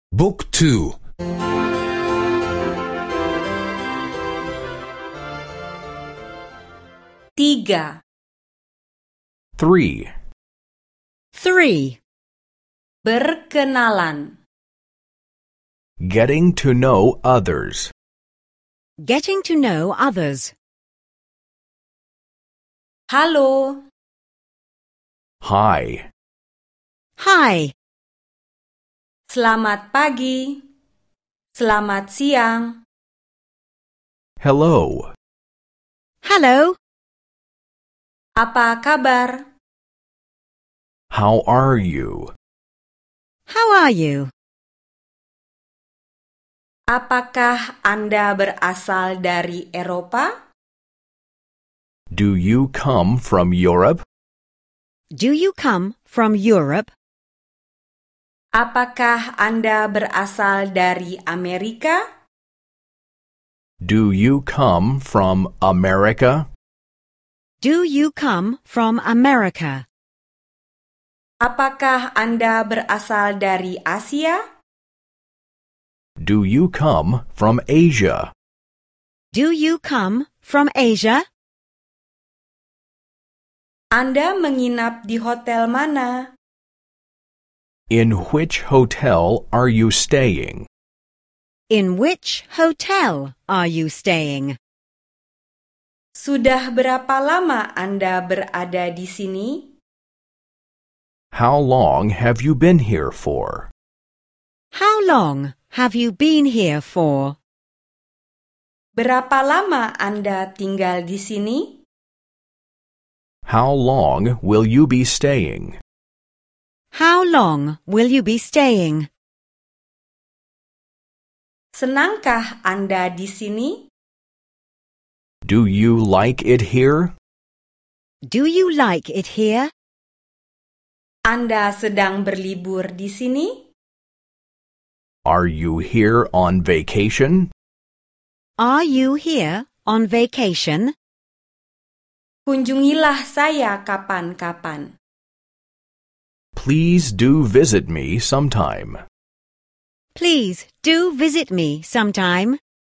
Book 2. 3. 3. 3. Berkenalan. Getting to know others. Getting to know others. Halo, Hi. Hi. selamat pagi, selamat siang, Hello. Hello. apa kabar? How are you? How are you? Apakah Anda berasal dari Eropa? Do you come from Europe? Do you come from Europe? Apakah Anda berasal dari Amerika? Do you come from America? Do you come from America? Apakah Anda berasal dari Asia? Do you come from Asia? Do you come from Asia? Anda menginap di hotel mana? In which hotel are you staying? In which hotel are you staying? Sudah berapa lama Anda berada di sini? How long have you been here for? How long have you been here for? Berapa lama Anda tinggal di sini? How long will you be staying? How long will you be staying? Senangkah Anda di sini? Do you like it here? Do you like it here? Anda sedang berlibur di sini? Are you here on vacation? Are you here on vacation? Kunjungilah saya kapan-kapan. Please do visit me sometime. Please do visit me sometime.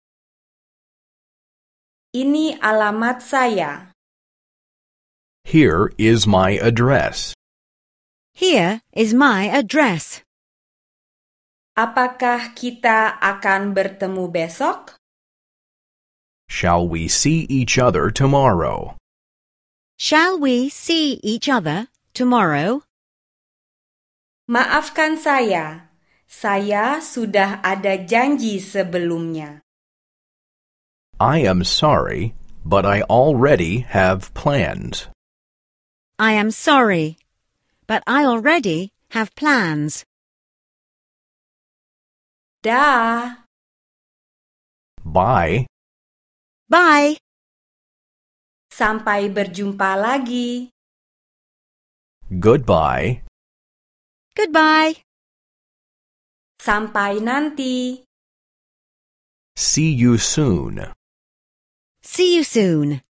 Ini alamat saya. Here is my address. Here is my address. Apakah kita akan bertemu besok? Shall we see each other tomorrow? Shall we see each other tomorrow? Maafkan saya sudah ada janji sebelumnya. I am sorry, but I already have plans. I am sorry, but I already have plans. Dah. Bye. Bye. Sampai berjumpa lagi. Goodbye. Goodbye. Sampai nanti. See you soon. See you soon.